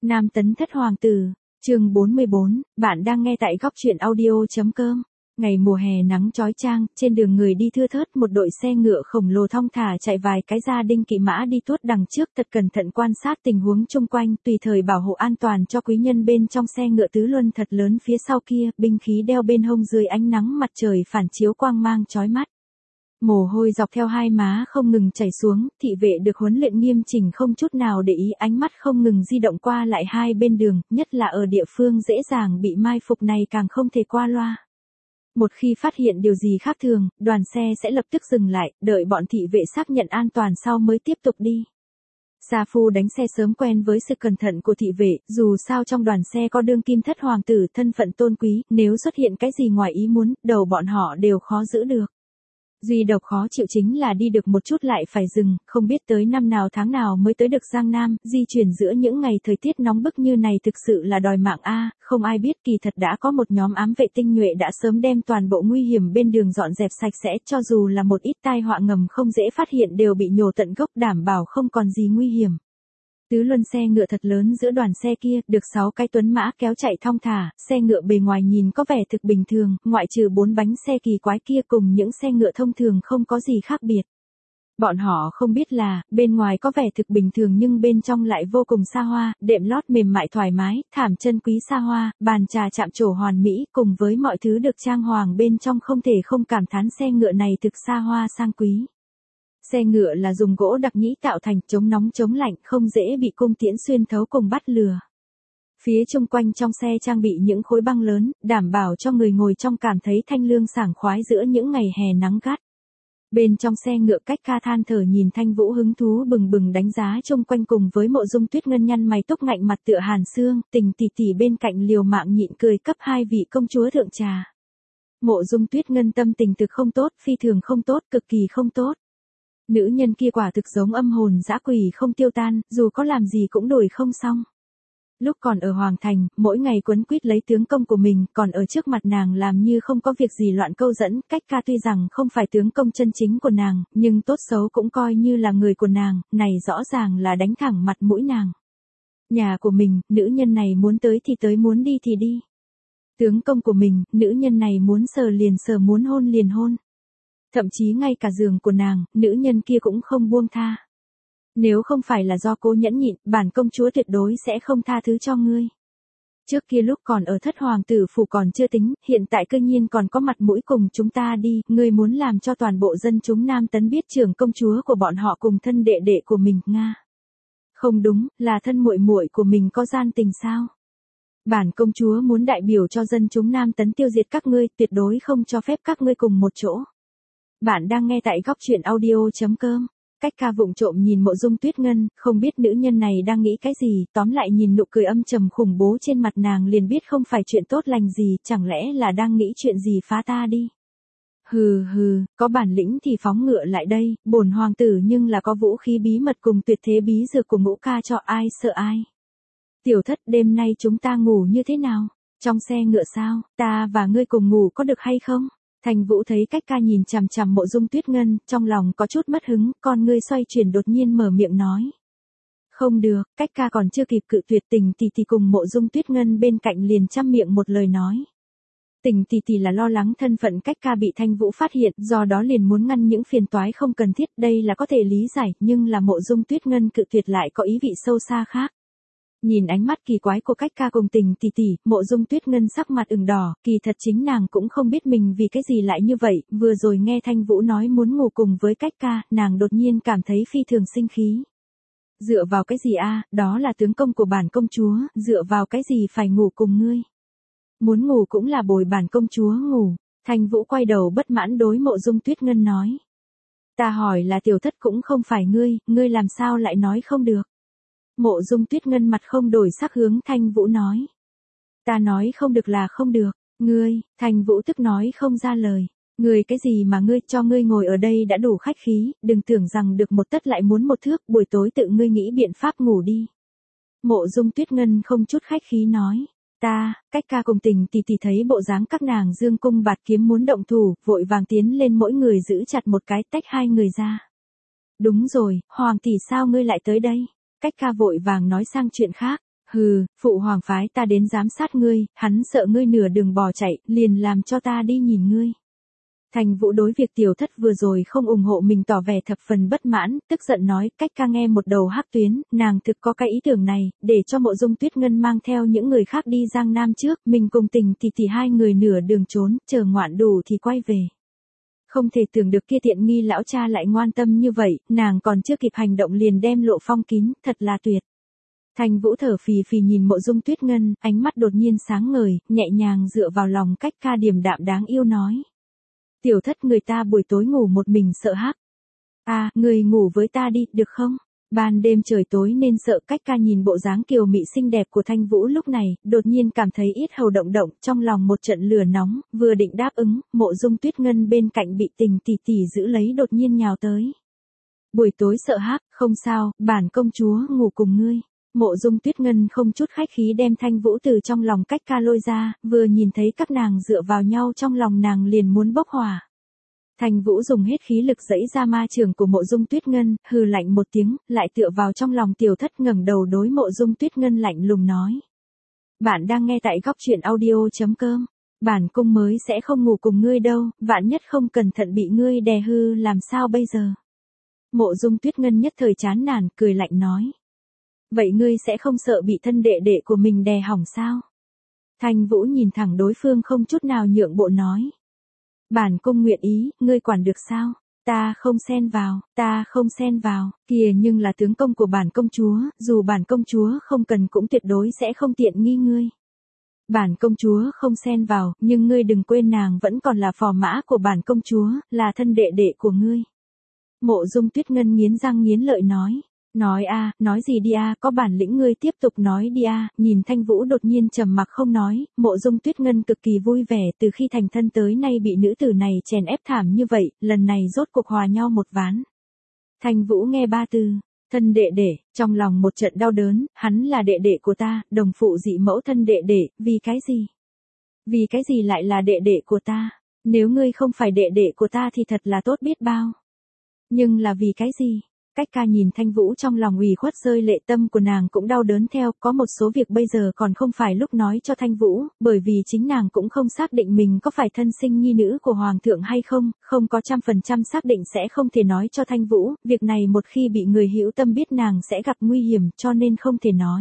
Nam tấn thất hoàng tử, chương 44, bạn đang nghe tại góc truyện audio.com. Ngày mùa hè nắng chói chang, trên đường người đi thưa thớt, một đội xe ngựa khổng lồ thong thả chạy vài cái gia đình kỵ mã đi tuốt đằng trước, thật cẩn thận quan sát tình huống chung quanh, tùy thời bảo hộ an toàn cho quý nhân. Bên trong xe ngựa tứ luân thật lớn, phía sau kia, binh khí đeo bên hông dưới ánh nắng mặt trời phản chiếu quang mang chói mắt. Mồ hôi dọc theo hai má không ngừng chảy xuống, thị vệ được huấn luyện nghiêm chỉnh không chút nào để ý, ánh mắt không ngừng di động qua lại hai bên đường, nhất là ở địa phương dễ dàng bị mai phục này càng không thể qua loa. Một khi phát hiện điều gì khác thường, đoàn xe sẽ lập tức dừng lại, đợi bọn thị vệ xác nhận an toàn sau mới tiếp tục đi. Sa Phu đánh xe sớm quen với sự cẩn thận của thị vệ, dù sao trong đoàn xe có đương kim thất hoàng tử thân phận tôn quý, nếu xuất hiện cái gì ngoài ý muốn, đầu bọn họ đều khó giữ được. Duy độc khó chịu chính là đi được một chút lại phải dừng, không biết tới năm nào tháng nào mới tới được Giang Nam, di chuyển giữa những ngày thời tiết nóng bức như này thực sự là đòi mạng a. Không ai biết kỳ thật đã có một nhóm ám vệ tinh nhuệ đã sớm đem toàn bộ nguy hiểm bên đường dọn dẹp sạch sẽ, cho dù là một ít tai họa ngầm không dễ phát hiện đều bị nhổ tận gốc, đảm bảo không còn gì nguy hiểm. Tứ luân xe ngựa thật lớn giữa đoàn xe kia, được 6 cái tuấn mã kéo chạy thong thả, xe ngựa bề ngoài nhìn có vẻ thực bình thường, ngoại trừ 4 bánh xe kỳ quái kia cùng những xe ngựa thông thường không có gì khác biệt. Bọn họ không biết là, bên ngoài có vẻ thực bình thường nhưng bên trong lại vô cùng xa hoa, đệm lót mềm mại thoải mái, thảm chân quý xa hoa, bàn trà chạm trổ hoàn mỹ, cùng với mọi thứ được trang hoàng bên trong không thể không cảm thán xe ngựa này thực xa hoa sang quý. Xe ngựa là dùng gỗ đặc nhĩ tạo thành, chống nóng chống lạnh, không dễ bị cung tiễn xuyên thấu cùng bắt lừa. Phía chung quanh trong xe trang bị những khối băng lớn, đảm bảo cho người ngồi trong cảm thấy thanh lương sảng khoái giữa những ngày hè nắng gắt. Bên trong xe ngựa Cách Ca than thở nhìn Thanh Vũ hứng thú bừng bừng đánh giá chung quanh cùng với Mộ Dung Tuyết Ngân nhăn mày túc ngạnh mặt tựa hàn xương, Tình tỷ tỷ bên cạnh liều mạng nhịn cười cấp hai vị công chúa thượng trà. Mộ Dung Tuyết Ngân tâm tình thực không tốt, phi thường không tốt, cực kỳ không tốt. Nữ nhân kia quả thực giống âm hồn dã quỷ không tiêu tan, dù có làm gì cũng đổi không xong. Lúc còn ở Hoàng Thành, mỗi ngày quấn quýt lấy tướng công của mình, còn ở trước mặt nàng làm như không có việc gì loạn câu dẫn. Cách Ca tuy rằng không phải tướng công chân chính của nàng, nhưng tốt xấu cũng coi như là người của nàng, này rõ ràng là đánh thẳng mặt mũi nàng. Nhà của mình, nữ nhân này muốn tới thì tới, muốn đi thì đi. Tướng công của mình, nữ nhân này muốn sờ liền sờ, muốn hôn liền hôn. Thậm chí ngay cả giường của nàng, nữ nhân kia cũng không buông tha. Nếu không phải là do cô nhẫn nhịn, bản công chúa tuyệt đối sẽ không tha thứ cho ngươi. Trước kia lúc còn ở thất hoàng tử phủ còn chưa tính, hiện tại cư nhiên còn có mặt mũi cùng chúng ta đi, ngươi muốn làm cho toàn bộ dân chúng Nam Tấn biết trưởng công chúa của bọn họ cùng thân đệ đệ của mình, Nga. Không đúng, là thân muội muội của mình có gian tình sao? Bản công chúa muốn đại biểu cho dân chúng Nam Tấn tiêu diệt các ngươi, tuyệt đối không cho phép các ngươi cùng một chỗ. Bạn đang nghe tại góc truyện audio.com. Cách Ca vụng trộm nhìn Mộ Dung Tuyết Ngân, không biết nữ nhân này đang nghĩ cái gì, tóm lại nhìn nụ cười âm trầm khủng bố trên mặt nàng liền biết không phải chuyện tốt lành gì, chẳng lẽ là đang nghĩ chuyện gì phá ta đi. Hừ hừ, có bản lĩnh thì phóng ngựa lại đây, bổn hoàng tử nhưng là có vũ khí bí mật cùng tuyệt thế bí dược của Ngũ ca cho ai sợ ai. Tiểu thất, đêm nay chúng ta ngủ như thế nào? Trong xe ngựa sao, ta và ngươi cùng ngủ có được hay không? Thành Vũ thấy Cách Ca nhìn chằm chằm Mộ Dung Tuyết Ngân, trong lòng có chút mất hứng, con ngươi xoay chuyển đột nhiên mở miệng nói. Không được, Cách Ca còn chưa kịp cự tuyệt, Tình tỷ tỷ cùng Mộ Dung Tuyết Ngân bên cạnh liền chăm miệng một lời nói. Tình tỷ tỷ là lo lắng thân phận Cách Ca bị Thanh Vũ phát hiện, do đó liền muốn ngăn những phiền toái không cần thiết, đây là có thể lý giải, nhưng là Mộ Dung Tuyết Ngân cự tuyệt lại có ý vị sâu xa khác. Nhìn ánh mắt kỳ quái của Cách Ca cùng Tình tỷ tỷ, Mộ Dung Tuyết Ngân sắc mặt ửng đỏ, kỳ thật chính nàng cũng không biết mình vì cái gì lại như vậy, vừa rồi nghe Thanh Vũ nói muốn ngủ cùng với Cách Ca, nàng đột nhiên cảm thấy phi thường sinh khí. Dựa vào cái gì a, đó là tướng công của bản công chúa, dựa vào cái gì phải ngủ cùng ngươi? Muốn ngủ cũng là bồi bản công chúa ngủ. Thanh Vũ quay đầu bất mãn đối Mộ Dung Tuyết Ngân nói. Ta hỏi là tiểu thất cũng không phải ngươi làm sao lại nói không được? Mộ Dung Tuyết Ngân mặt không đổi sắc hướng Thanh Vũ nói. Ta nói không được là không được, ngươi, Thanh Vũ tức nói không ra lời. Ngươi cái gì mà ngươi, cho ngươi ngồi ở đây đã đủ khách khí, đừng tưởng rằng được một tấc lại muốn một thước, buổi tối tự ngươi nghĩ biện pháp ngủ đi. Mộ Dung Tuyết Ngân không chút khách khí nói. Ta, Cách Ca cùng Tình tỷ tỷ thấy bộ dáng các nàng dương cung bạt kiếm muốn động thủ, vội vàng tiến lên mỗi người giữ chặt một cái, tách hai người ra. Đúng rồi, Hoàng tỷ sao ngươi lại tới đây? Cách Ca vội vàng nói sang chuyện khác. Hừ, phụ hoàng phái ta đến giám sát ngươi, hắn sợ ngươi nửa đường bỏ chạy, liền làm cho ta đi nhìn ngươi. Thành Vũ đối việc tiểu thất vừa rồi không ủng hộ mình tỏ vẻ thập phần bất mãn, tức giận nói, cách ca nghe một đầu hắc tuyến, nàng thực có cái ý tưởng này, để cho Mộ Dung Tuyết Ngân mang theo những người khác đi Giang Nam trước, mình cùng Tình tỷ hai người nửa đường trốn, chờ ngoạn đủ thì quay về. Không thể tưởng được kia tiện nghi lão cha lại ngoan tâm như vậy, nàng còn chưa kịp hành động liền đem lộ phong kín, thật là tuyệt. Thành Vũ thở phì phì nhìn Mộ Dung Tuyết Ngân, ánh mắt đột nhiên sáng ngời, nhẹ nhàng dựa vào lòng cách ca điềm đạm đáng yêu nói. Tiểu thất người ta buổi tối ngủ một mình sợ hắc. À, người ngủ với ta đi, được không? Ban đêm trời tối nên sợ cách ca nhìn bộ dáng kiều mị xinh đẹp của Thanh Vũ lúc này, đột nhiên cảm thấy yết hầu động động, trong lòng một trận lửa nóng, vừa định đáp ứng, Mộ Dung Tuyết Ngân bên cạnh bị Tình tỷ giữ lấy đột nhiên nhào tới. Buổi tối sợ hắc, không sao, bản công chúa ngủ cùng ngươi. Mộ Dung Tuyết Ngân không chút khách khí đem Thanh Vũ từ trong lòng cách ca lôi ra, vừa nhìn thấy các nàng dựa vào nhau trong lòng nàng liền muốn bốc hỏa. Thanh Vũ dùng hết khí lực giãy ra ma trường của Mộ Dung Tuyết Ngân, hừ lạnh một tiếng, lại tựa vào trong lòng tiểu thất ngẩng đầu đối Mộ Dung Tuyết Ngân lạnh lùng nói. Bạn đang nghe tại góc truyện audio.com. Bản cung mới sẽ không ngủ cùng ngươi đâu, vạn nhất không cẩn thận bị ngươi đè hư làm sao bây giờ. Mộ Dung Tuyết Ngân nhất thời chán nản, cười lạnh nói. Vậy ngươi sẽ không sợ bị thân đệ đệ của mình đè hỏng sao? Thanh Vũ nhìn thẳng đối phương không chút nào nhượng bộ nói. Bản cung nguyện ý, ngươi quản được sao? Ta không xen vào, kìa nhưng là tướng công của bản công chúa, dù bản công chúa không cần cũng tuyệt đối sẽ không tiện nghi ngươi. Bản công chúa không xen vào, nhưng ngươi đừng quên nàng vẫn còn là phò mã của bản công chúa, là thân đệ đệ của ngươi. Mộ Dung Tuyết Ngân nghiến răng nghiến lợi nói. Nói gì đi có bản lĩnh ngươi tiếp tục nói đi nhìn Thanh Vũ đột nhiên trầm mặc không nói, Mộ Dung Tuyết Ngân cực kỳ vui vẻ từ khi thành thân tới nay bị nữ tử này chèn ép thảm như vậy, lần này rốt cuộc hòa nhau một ván. Thanh Vũ nghe ba từ, thân đệ đệ, trong lòng một trận đau đớn, hắn là đệ đệ của ta, đồng phụ dị mẫu thân đệ đệ, vì cái gì? Vì cái gì lại là đệ đệ của ta? Nếu ngươi không phải đệ đệ của ta thì thật là tốt biết bao. Nhưng là vì cái gì? Cách ca nhìn Thanh Vũ trong lòng ủy khuất rơi lệ, tâm của nàng cũng đau đớn theo, có một số việc bây giờ còn không phải lúc nói cho Thanh Vũ, bởi vì chính nàng cũng không xác định mình có phải thân sinh nhi nữ của Hoàng thượng hay không, không có 100% xác định sẽ không thể nói cho Thanh Vũ, việc này một khi bị người hữu tâm biết nàng sẽ gặp nguy hiểm cho nên không thể nói.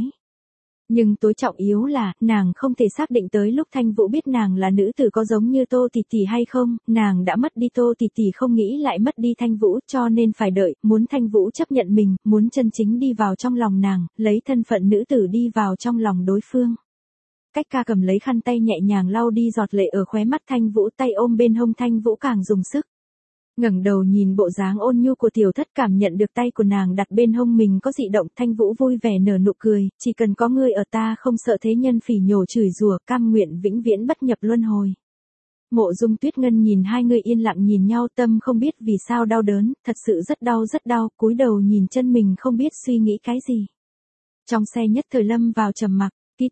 Nhưng tối trọng yếu là, nàng không thể xác định tới lúc Thanh Vũ biết nàng là nữ tử có giống như Tô tỷ hay không, nàng đã mất đi Tô tỷ không nghĩ lại mất đi Thanh Vũ cho nên phải đợi, muốn Thanh Vũ chấp nhận mình, muốn chân chính đi vào trong lòng nàng, lấy thân phận nữ tử đi vào trong lòng đối phương. Cách ca cầm lấy khăn tay nhẹ nhàng lau đi giọt lệ ở khóe mắt Thanh Vũ, tay ôm bên hông Thanh Vũ càng dùng sức. Ngẩng đầu nhìn bộ dáng ôn nhu của tiểu thất, cảm nhận được tay của nàng đặt bên hông mình có dị động, Thanh Vũ vui vẻ nở nụ cười, chỉ cần có ngươi ở ta không sợ thế nhân phỉ nhổ chửi rủa, cam nguyện vĩnh viễn bất nhập luân hồi. Mộ Dung Tuyết Ngân nhìn hai người yên lặng nhìn nhau, tâm không biết vì sao đau đớn, thật sự rất đau, cúi đầu nhìn chân mình không biết suy nghĩ cái gì. Trong xe nhất thời lâm vào trầm mặc. Tí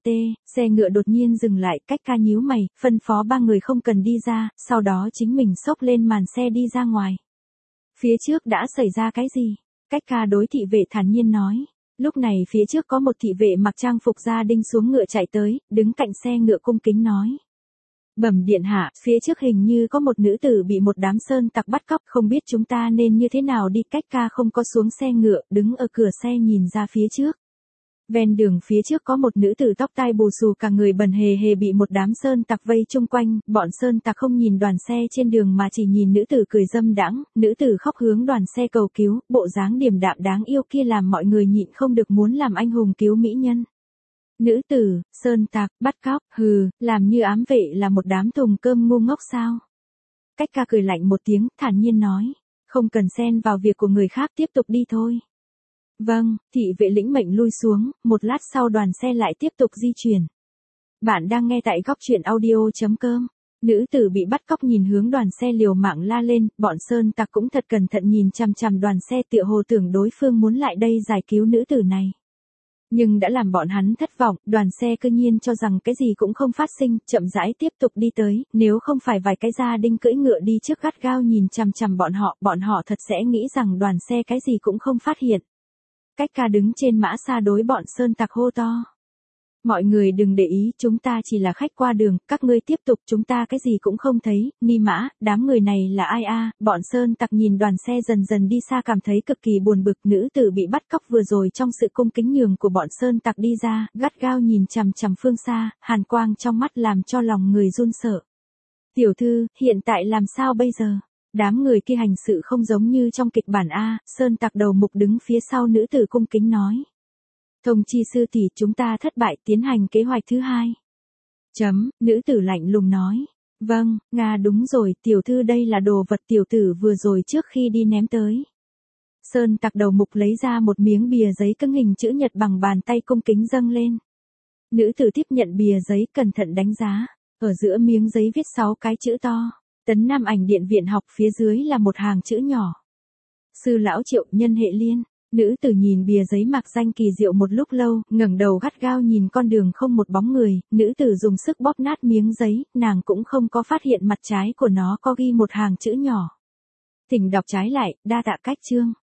xe ngựa đột nhiên dừng lại, cách ca nhíu mày, phân phó ba người không cần đi ra, sau đó chính mình xốc lên màn xe đi ra ngoài. Phía trước đã xảy ra cái gì? Cách ca đối thị vệ thản nhiên nói. Lúc này phía trước có một thị vệ mặc trang phục gia đình xuống ngựa chạy tới, đứng cạnh xe ngựa cung kính nói. Bẩm điện hạ, phía trước hình như có một nữ tử bị một đám sơn tặc bắt cóc, không biết chúng ta nên như thế nào đi. Cách ca không có xuống xe ngựa, đứng ở cửa xe nhìn ra phía trước. Ven đường phía trước có một nữ tử tóc tai bù xù cả người bẩn hề bị một đám sơn tặc vây chung quanh, bọn sơn tặc không nhìn đoàn xe trên đường mà chỉ nhìn nữ tử cười dâm đãng, nữ tử khóc hướng đoàn xe cầu cứu, bộ dáng điềm đạm đáng yêu kia làm mọi người nhịn không được muốn làm anh hùng cứu mỹ nhân. Nữ tử, sơn tặc, bắt cóc, làm như ám vệ là một đám thùng cơm ngu ngốc sao? Cách ca cười lạnh một tiếng, thản nhiên nói, không cần xen vào việc của người khác, tiếp tục đi thôi. Vâng, thị vệ lĩnh mệnh lui xuống, một lát sau đoàn xe lại tiếp tục di chuyển. Bạn đang nghe tại góc truyện audio.com. Nữ tử bị bắt cóc nhìn hướng đoàn xe liều mạng la lên, bọn sơn tặc cũng thật cẩn thận nhìn chằm chằm đoàn xe tựa hồ tưởng đối phương muốn lại đây giải cứu nữ tử này. Nhưng đã làm bọn hắn thất vọng, đoàn xe cư nhiên cho rằng cái gì cũng không phát sinh, chậm rãi tiếp tục đi tới, nếu không phải vài cái gia đình cưỡi ngựa đi trước gắt gao nhìn chằm chằm bọn họ thật sẽ nghĩ rằng đoàn xe cái gì cũng không phát hiện. Cách ca đứng trên mã xa đối bọn sơn tặc hô to. Mọi người đừng để ý, chúng ta chỉ là khách qua đường, các ngươi tiếp tục, chúng ta cái gì cũng không thấy. Ni mã, đám người này là ai a? Bọn sơn tặc nhìn đoàn xe dần dần đi xa cảm thấy cực kỳ buồn bực. Nữ tử bị bắt cóc vừa rồi trong sự cung kính nhường của bọn sơn tặc đi ra, gắt gao nhìn chằm chằm phương xa, hàn quang trong mắt làm cho lòng người run sợ. Tiểu thư, hiện tại làm sao bây giờ? Đám người kia hành sự không giống như trong kịch bản A, sơn tặc đầu mục đứng phía sau nữ tử cung kính nói. Thông chi sư tỷ, chúng ta thất bại, tiến hành kế hoạch thứ hai. Nữ tử lạnh lùng nói. Vâng, Nga đúng rồi, tiểu thư đây là đồ vật tiểu tử vừa rồi trước khi đi ném tới. Sơn tặc đầu mục lấy ra một miếng bìa giấy cứng hình chữ nhật bằng bàn tay cung kính dâng lên. Nữ tử tiếp nhận bìa giấy cẩn thận đánh giá. Ở giữa miếng giấy viết 6 cái chữ to. Tấn Nam Ảnh Điện Viện Học, phía dưới là một hàng chữ nhỏ. Sư lão Triệu, nhân hệ liên. Nữ tử nhìn bìa giấy mạc danh kỳ diệu một lúc lâu, ngẩng đầu gắt gao nhìn con đường không một bóng người, nữ tử dùng sức bóp nát miếng giấy, nàng cũng không có phát hiện mặt trái của nó có ghi một hàng chữ nhỏ. Thỉnh đọc trái lại, đa tạ cách chương.